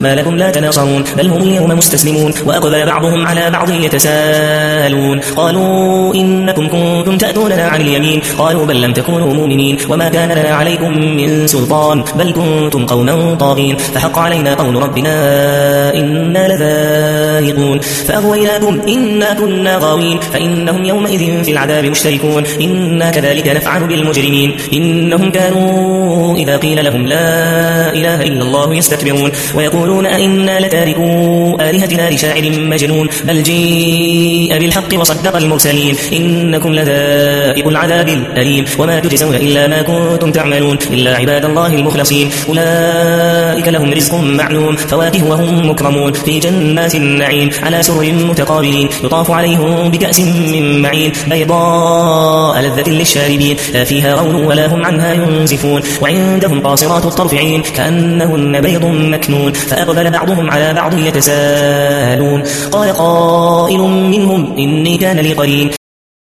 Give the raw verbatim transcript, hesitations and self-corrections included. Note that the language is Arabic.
ما لكم لا تناصرون بل هم اليوم مستسلمون وأقبل بعضهم على بعض يتساءلون قالوا إنكم كنتم تأتوننا عن اليمين قالوا بل لم تكونوا مؤمنين وما كان لنا عليكم من سلطان بل كنتم قوما طاغين فحق علينا قول ربنا إنا لذائقون فأغويناكم إنا كنا غاوين فإنهم يومئذ في العذاب مشتركون إنا كذلك نفعل بالمجرمين إنهم كانوا إذا قيل لهم لا إله إلا الله يستكبرون ويقولون أئنا لتاركوا آلهتنا لشاعر مجنون بل جيء بالحق وصدق المرسلين إنكم لذائق العذاب الأليم وما تجزون إلا ما كنتم تعملون إلا عباد الله المخلصين أولئك لهم رزق معلوم فواكه وهم مكرمون في جنات النعيم على سرر متقابلين يطاف عليهم بكأس من معين بيضاء لذة للشاربين لا فيها غول ولا هم عنها ينزفون وعندهم قاصرات الطرف عين كأنهن بيض مكنون فأقبل بعضهم على بعض يتساءلون قال قائل منهم إني كان لي قرين